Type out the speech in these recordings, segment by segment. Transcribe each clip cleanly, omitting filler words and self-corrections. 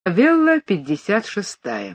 Велла 56.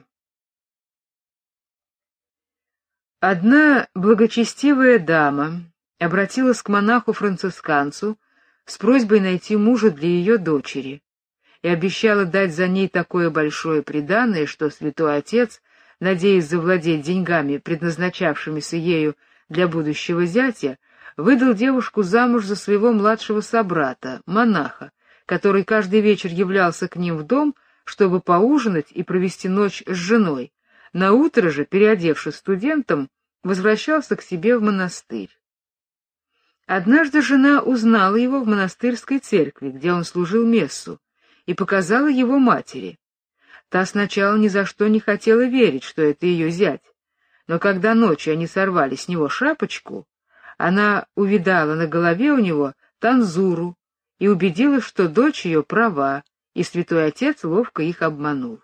Одна благочестивая дама обратилась к монаху-францисканцу с просьбой найти мужа для ее дочери и обещала дать за ней такое большое приданое, что святой отец, надеясь завладеть деньгами, предназначавшимися ею для будущего зятя, выдал девушку замуж за своего младшего собрата, монаха, который каждый вечер являлся к ним в дом, чтобы поужинать и провести ночь с женой. Наутро же, переодевшись студентом, возвращался к себе в монастырь. Однажды жена узнала его в монастырской церкви, где он служил мессу, и показала его матери. Та сначала ни за что не хотела верить, что это ее зять, но когда ночью они сорвали с него шапочку, она увидала на голове у него танзуру и убедилась, что дочь ее права, и святой отец ловко их обманул.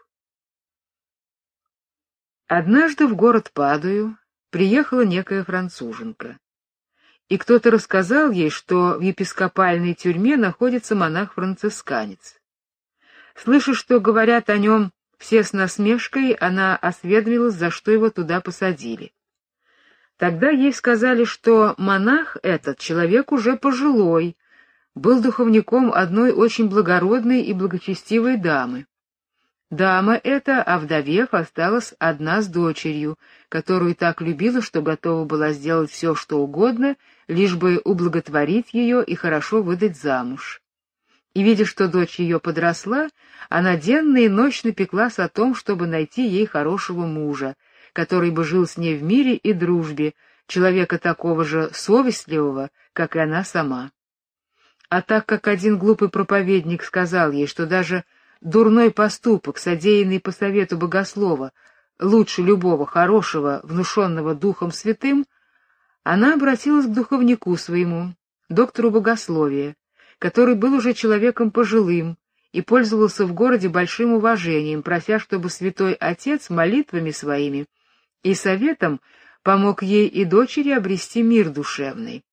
Однажды в город Падую приехала некая француженка, и кто-то рассказал ей, что в епископальной тюрьме находится монах-францисканец. Слыша, что говорят о нем все с насмешкой, она осведомилась, за что его туда посадили. Тогда ей сказали, что монах этот человек уже пожилой, был духовником одной очень благородной и благочестивой дамы. Дама эта, овдовев, осталась одна с дочерью, которую так любила, что готова была сделать все, что угодно, лишь бы ублаготворить ее и хорошо выдать замуж. И, видя, что дочь ее подросла, она денно и ночно пеклась о том, чтобы найти ей хорошего мужа, который бы жил с ней в мире и дружбе, человека такого же совестливого, как и она сама. А так как один глупый проповедник сказал ей, что даже дурной поступок, содеянный по совету богослова, лучше любого хорошего, внушенного Духом Святым, она обратилась к духовнику своему, доктору богословия, который был уже человеком пожилым и пользовался в городе большим уважением, прося, чтобы святой отец молитвами своими и советом помог ей и дочери обрести мир душевный.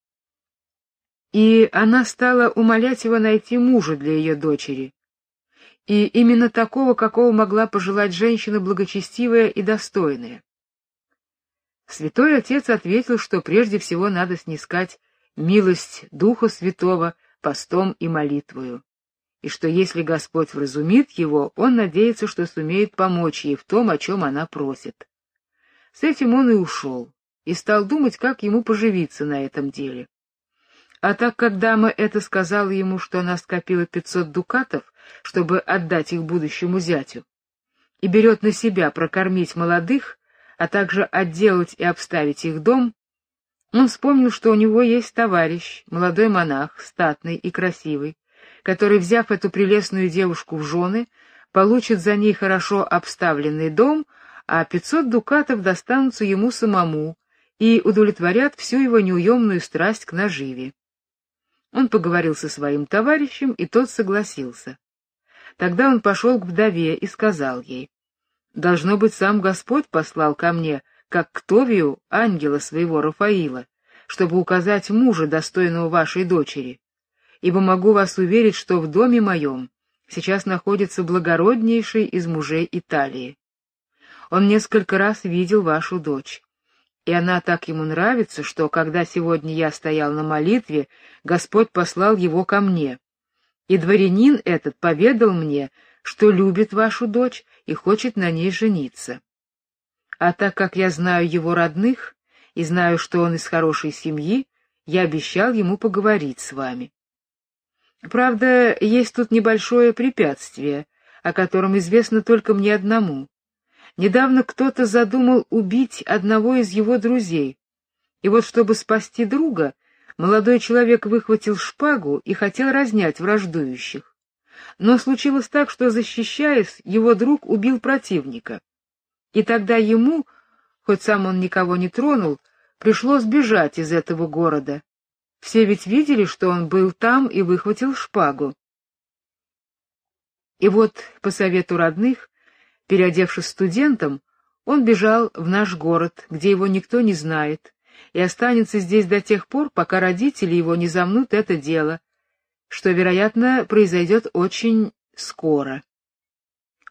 И она стала умолять его найти мужа для ее дочери, и именно такого, какого могла пожелать женщина благочестивая и достойная. Святой отец ответил, что прежде всего надо снискать милость Духа Святого постом и молитвою, и что если Господь вразумит его, он надеется, что сумеет помочь ей в том, о чем она просит. С этим он и ушел, и стал думать, как ему поживиться на этом деле. А так как дама эта сказала ему, что она скопила 500 дукатов, чтобы отдать их будущему зятю, и берет на себя прокормить молодых, а также отделать и обставить их дом, он вспомнил, что у него есть товарищ, молодой монах, статный и красивый, который, взяв эту прелестную девушку в жены, получит за ней хорошо обставленный дом, а 500 дукатов достанутся ему самому и удовлетворят всю его неуемную страсть к наживе. Он поговорил со своим товарищем, и тот согласился. Тогда он пошел к вдове и сказал ей: «Должно быть, сам Господь послал ко мне, как к Товию, ангела своего Рафаила, чтобы указать мужа, достойного вашей дочери, ибо могу вас уверить, что в доме моем сейчас находится благороднейший из мужей Италии. Он несколько раз видел вашу дочь, и она так ему нравится, что, когда сегодня я стоял на молитве, Господь послал его ко мне. И дворянин этот поведал мне, что любит вашу дочь и хочет на ней жениться. А так как я знаю его родных и знаю, что он из хорошей семьи, я обещал ему поговорить с вами. Правда, есть тут небольшое препятствие, о котором известно только мне одному. Недавно кто-то задумал убить одного из его друзей, и вот чтобы спасти друга, молодой человек выхватил шпагу и хотел разнять враждующих. Но случилось так, что, защищаясь, его друг убил противника. И тогда ему, хоть сам он никого не тронул, пришлось бежать из этого города. Все ведь видели, что он был там и выхватил шпагу. И вот, по совету родных, переодевшись студентом, он бежал в наш город, где его никто не знает, и останется здесь до тех пор, пока родители его не замнут это дело, что, вероятно, произойдет очень скоро.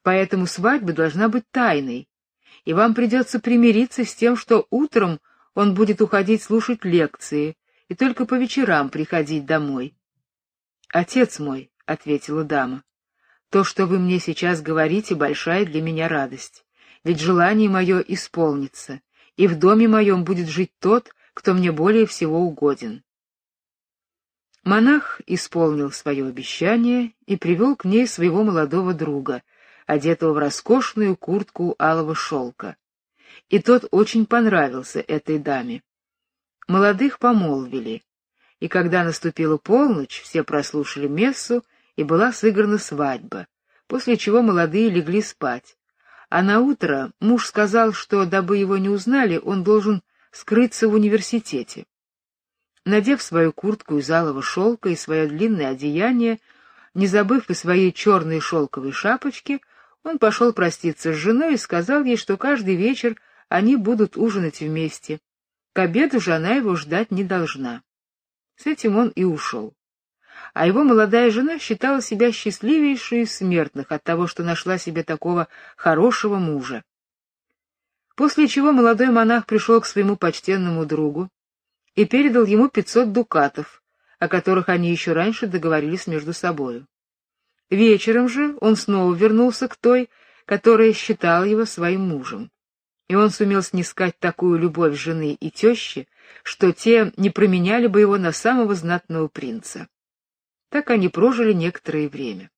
Поэтому свадьба должна быть тайной, и вам придется примириться с тем, что утром он будет уходить слушать лекции и только по вечерам приходить домой. «Отец мой», — ответила дама, — «то, что вы мне сейчас говорите, большая для меня радость, ведь желание мое исполнится, и в доме моем будет жить тот, кто мне более всего угоден». Монах исполнил свое обещание и привел к ней своего молодого друга, одетого в роскошную куртку алого шелка. И тот очень понравился этой даме. Молодых помолвили, и когда наступила полночь, все прослушали мессу, и была сыграна свадьба, после чего молодые легли спать. А наутро муж сказал, что, дабы его не узнали, он должен скрыться в университете. Надев свою куртку из алого шелка и свое длинное одеяние, не забыв и своей черной шелковой шапочки, он пошел проститься с женой и сказал ей, что каждый вечер они будут ужинать вместе. К обеду же она его ждать не должна. С этим он и ушел. А его молодая жена считала себя счастливейшей из смертных от того, что нашла себе такого хорошего мужа. После чего молодой монах пришел к своему почтенному другу и передал ему 500 дукатов, о которых они еще раньше договорились между собою. Вечером же он снова вернулся к той, которая считала его своим мужем, и он сумел снискать такую любовь жены и тещи, что те не променяли бы его на самого знатного принца. Так они прожили некоторое время.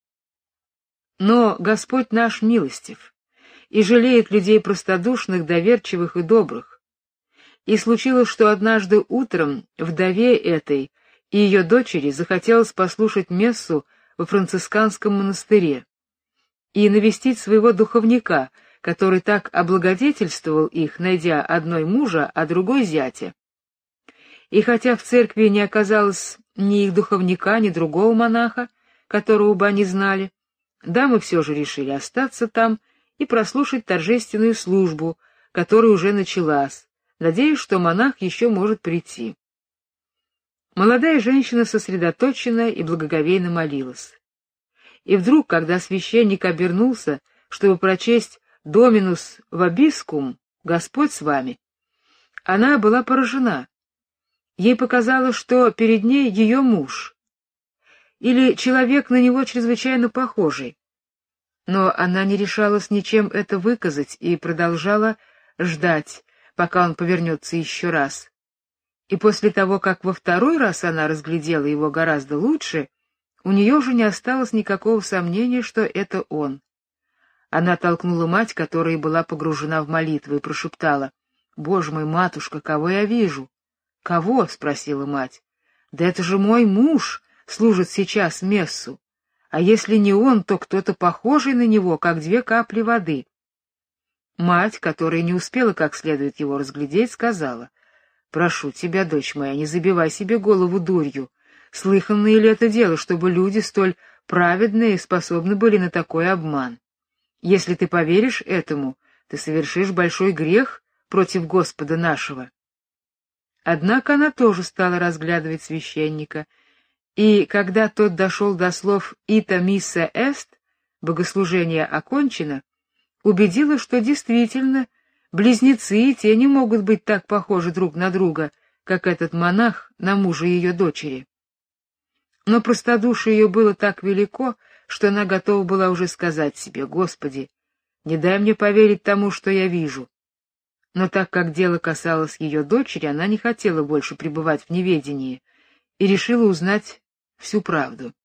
Но Господь наш милостив и жалеет людей простодушных, доверчивых и добрых. И случилось, что однажды утром вдове этой и ее дочери захотелось послушать мессу во францисканском монастыре и навестить своего духовника, который так облагодетельствовал их, найдя одной мужа, а другой зятя. И хотя в церкви не оказалось ни их духовника, ни другого монаха, которого бы они знали, дамы все же решили остаться там и прослушать торжественную службу, которая уже началась, надеясь, что монах еще может прийти. Молодая женщина сосредоточенно и благоговейно молилась. И вдруг, когда священник обернулся, чтобы прочесть «Доминус вобискум», «Господь с вами», она была поражена. Ей показалось, что перед ней ее муж, или человек на него чрезвычайно похожий. Но она не решалась ничем это выказать и продолжала ждать, пока он повернется еще раз. И после того, как во второй раз она разглядела его гораздо лучше, у нее уже не осталось никакого сомнения, что это он. Она толкнула мать, которая была погружена в молитву, и прошептала: «Боже мой, матушка, кого я вижу?» «Кого?» — спросила мать. «Да это же мой муж служит сейчас мессу. А если не он, то кто-то похожий на него, как 2 капли воды». Мать, которая не успела как следует его разглядеть, сказала: «Прошу тебя, дочь моя, не забивай себе голову дурью. Слыханное ли это дело, чтобы люди столь праведные способны были на такой обман? Если ты поверишь этому, ты совершишь большой грех против Господа нашего». Однако она тоже стала разглядывать священника, и когда тот дошел до слов «Ita missa est», богослужение окончено, убедила, что действительно близнецы и те не могут быть так похожи друг на друга, как этот монах на мужа ее дочери. Но простодушие ее было так велико, что она готова была уже сказать себе: «Господи, не дай мне поверить тому, что я вижу». Но так как дело касалось ее дочери, она не хотела больше пребывать в неведении и решила узнать всю правду.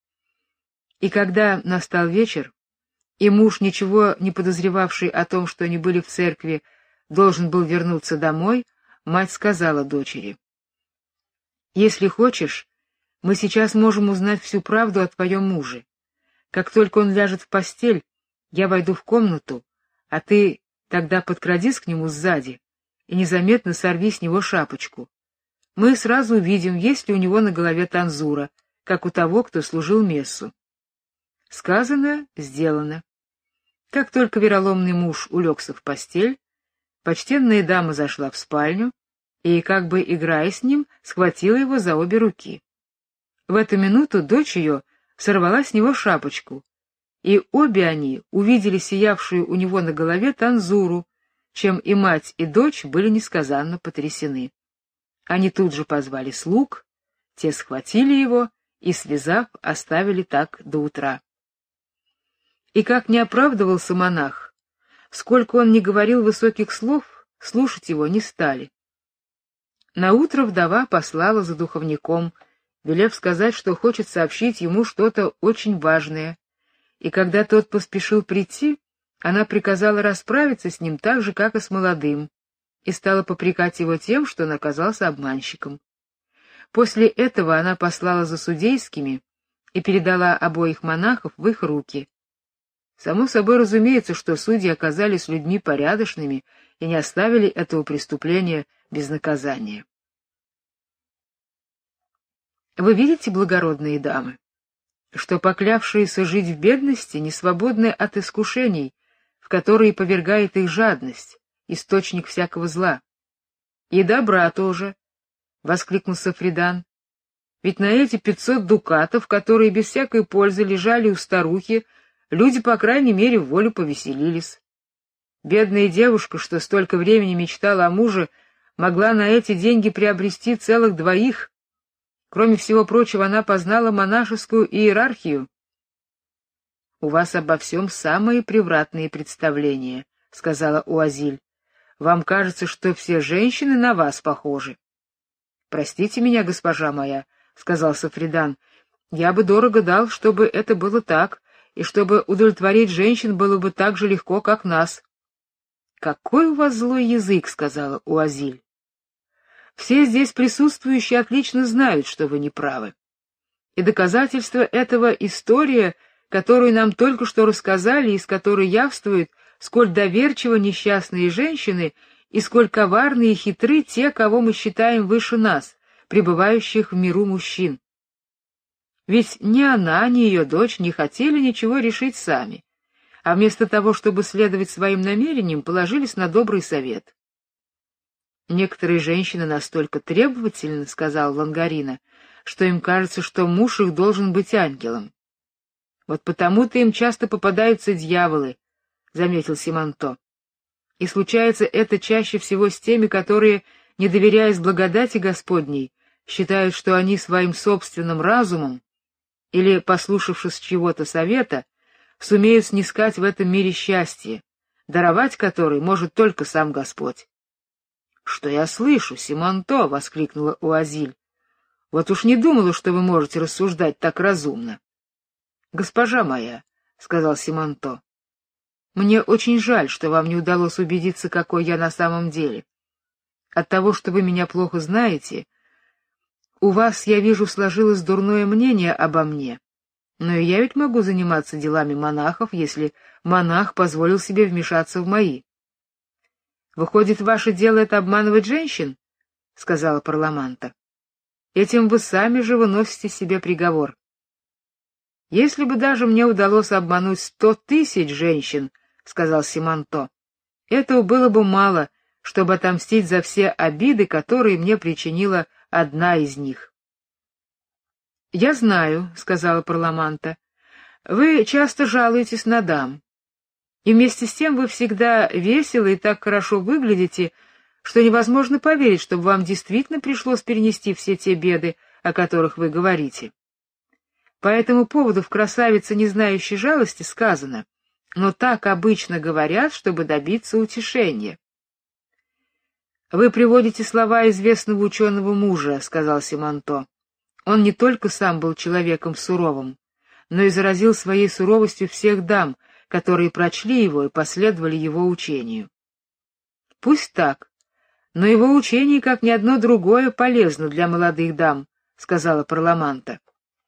И когда настал вечер, и муж, ничего не подозревавший о том, что они были в церкви, должен был вернуться домой, мать сказала дочери: «Если хочешь, мы сейчас можем узнать всю правду о твоем муже. Как только он ляжет в постель, я войду в комнату, а ты тогда подкрадись к нему сзади и незаметно сорви с него шапочку. Мы сразу увидим, есть ли у него на голове танзура, как у того, кто служил мессу». Сказано, сделано. Как только вероломный муж улегся в постель, почтенная дама зашла в спальню и, как бы играя с ним, схватила его за обе руки. В эту минуту дочь ее сорвала с него шапочку, и обе они увидели сиявшую у него на голове танзуру, чем и мать, и дочь были несказанно потрясены. Они тут же позвали слуг, те схватили его и, связав, оставили так до утра. И как не оправдывался монах, сколько он ни говорил высоких слов, слушать его не стали. Наутро вдова послала за духовником, велев сказать, что хочет сообщить ему что-то очень важное, и когда тот поспешил прийти, она приказала расправиться с ним так же, как и с молодым, и стала попрекать его тем, что он оказался обманщиком. После этого она послала за судейскими и передала обоих монахов в их руки. Само собой разумеется, что судьи оказались людьми порядочными и не оставили этого преступления без наказания. Вы видите, благородные дамы, что поклявшиеся жить в бедности не свободны от искушений, в которые повергает их жадность, источник всякого зла. И добра тоже, — воскликнул Сафридан. Ведь на эти 500 дукатов, которые без всякой пользы лежали у старухи, люди, по крайней мере, в волю повеселились. Бедная девушка, что столько времени мечтала о муже, могла на эти деньги приобрести целых 2. Кроме всего прочего, она познала монашескую иерархию. — У вас обо всем самые превратные представления, — сказала Уазиль. — Вам кажется, что все женщины на вас похожи. — Простите меня, госпожа моя, — сказал Сафридан. — Я бы дорого дал, чтобы это было так, и чтобы удовлетворить женщин было бы так же легко, как нас. — Какой у вас злой язык, — сказала Уазиль. — Все здесь присутствующие отлично знают, что вы не правы. И доказательство этого история, которую нам только что рассказали, из которой явствует, сколь доверчиво несчастные женщины и сколь коварны и хитры те, кого мы считаем выше нас, пребывающих в миру мужчин. Ведь ни она, ни ее дочь не хотели ничего решить сами, а вместо того, чтобы следовать своим намерениям, положились на добрый совет. Некоторые женщины настолько требовательны, — сказал Лангарина, — что им кажется, что муж их должен быть ангелом. Вот потому-то им часто попадаются дьяволы, — заметил Симонто. И случается это чаще всего с теми, которые, не доверяясь благодати Господней, считают, что они своим собственным разумом или, послушавшись чьего-то совета, сумеют снискать в этом мире счастье, даровать которое может только сам Господь. — Что я слышу, Симонто! — воскликнула Уазиль. — Вот уж не думала, что вы можете рассуждать так разумно. — Госпожа моя, — сказал Симонто, — мне очень жаль, что вам не удалось убедиться, какой я на самом деле. От того, что вы меня плохо знаете, у вас, я вижу, сложилось дурное мнение обо мне. Но и я ведь могу заниматься делами монахов, если монах позволил себе вмешаться в мои. — Выходит, ваше дело — это обманывать женщин? — сказала Парламанта. — Этим вы сами же выносите себе приговор. — Если бы даже мне удалось обмануть 100 000 женщин, — сказал Симонто, — этого было бы мало, чтобы отомстить за все обиды, которые мне причинила одна из них. — Я знаю, — сказала Парламанта, — вы часто жалуетесь на дам. И вместе с тем вы всегда веселы и так хорошо выглядите, что невозможно поверить, чтобы вам действительно пришлось перенести все те беды, о которых вы говорите. По этому поводу в «Красавице, не знающей жалости» сказано: «Но так обычно говорят, чтобы добиться утешения». «Вы приводите слова известного ученого мужа», — сказал Симонто. «Он не только сам был человеком суровым, но и заразил своей суровостью всех дам, которые прочли его и последовали его учению. Пусть так, но его учение, как ни одно другое, полезно для молодых дам, — сказала Парламанта.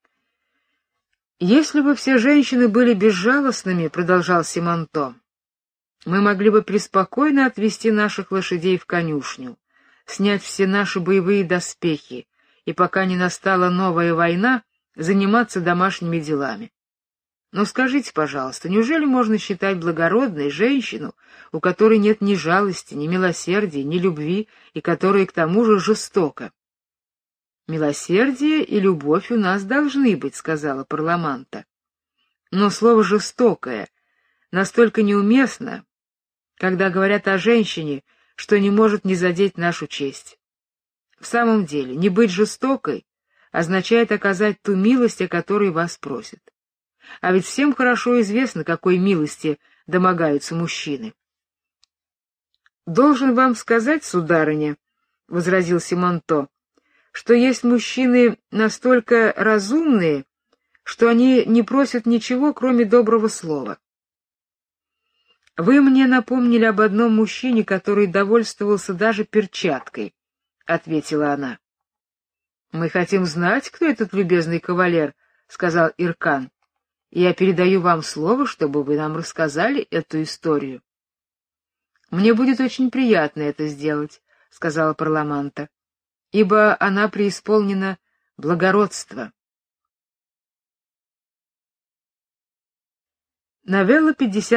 Если бы все женщины были безжалостными, — продолжал Симонто, — мы могли бы преспокойно отвезти наших лошадей в конюшню, снять все наши боевые доспехи и, пока не настала новая война, заниматься домашними делами. Но скажите, пожалуйста, неужели можно считать благородной женщину, у которой нет ни жалости, ни милосердия, ни любви, и которая к тому же жестока? — Милосердие и любовь у нас должны быть, — сказала Парламанта. Но слово «жестокое» настолько неуместно, когда говорят о женщине, что не может не задеть нашу честь. В самом деле, не быть жестокой означает оказать ту милость, о которой вас просят. А ведь всем хорошо известно, какой милости домогаются мужчины. «Должен вам сказать, сударыня, — возразил Симонто, — что есть мужчины настолько разумные, что они не просят ничего, кроме доброго слова. Вы мне напомнили об одном мужчине, который довольствовался даже перчаткой, — ответила она. — Мы хотим знать, кто этот любезный кавалер, — сказал Иркан. — Я передаю вам слово, чтобы вы нам рассказали эту историю. — Мне будет очень приятно это сделать, — сказала Парламанта, — ибо она преисполнена благородства. Новелла 50.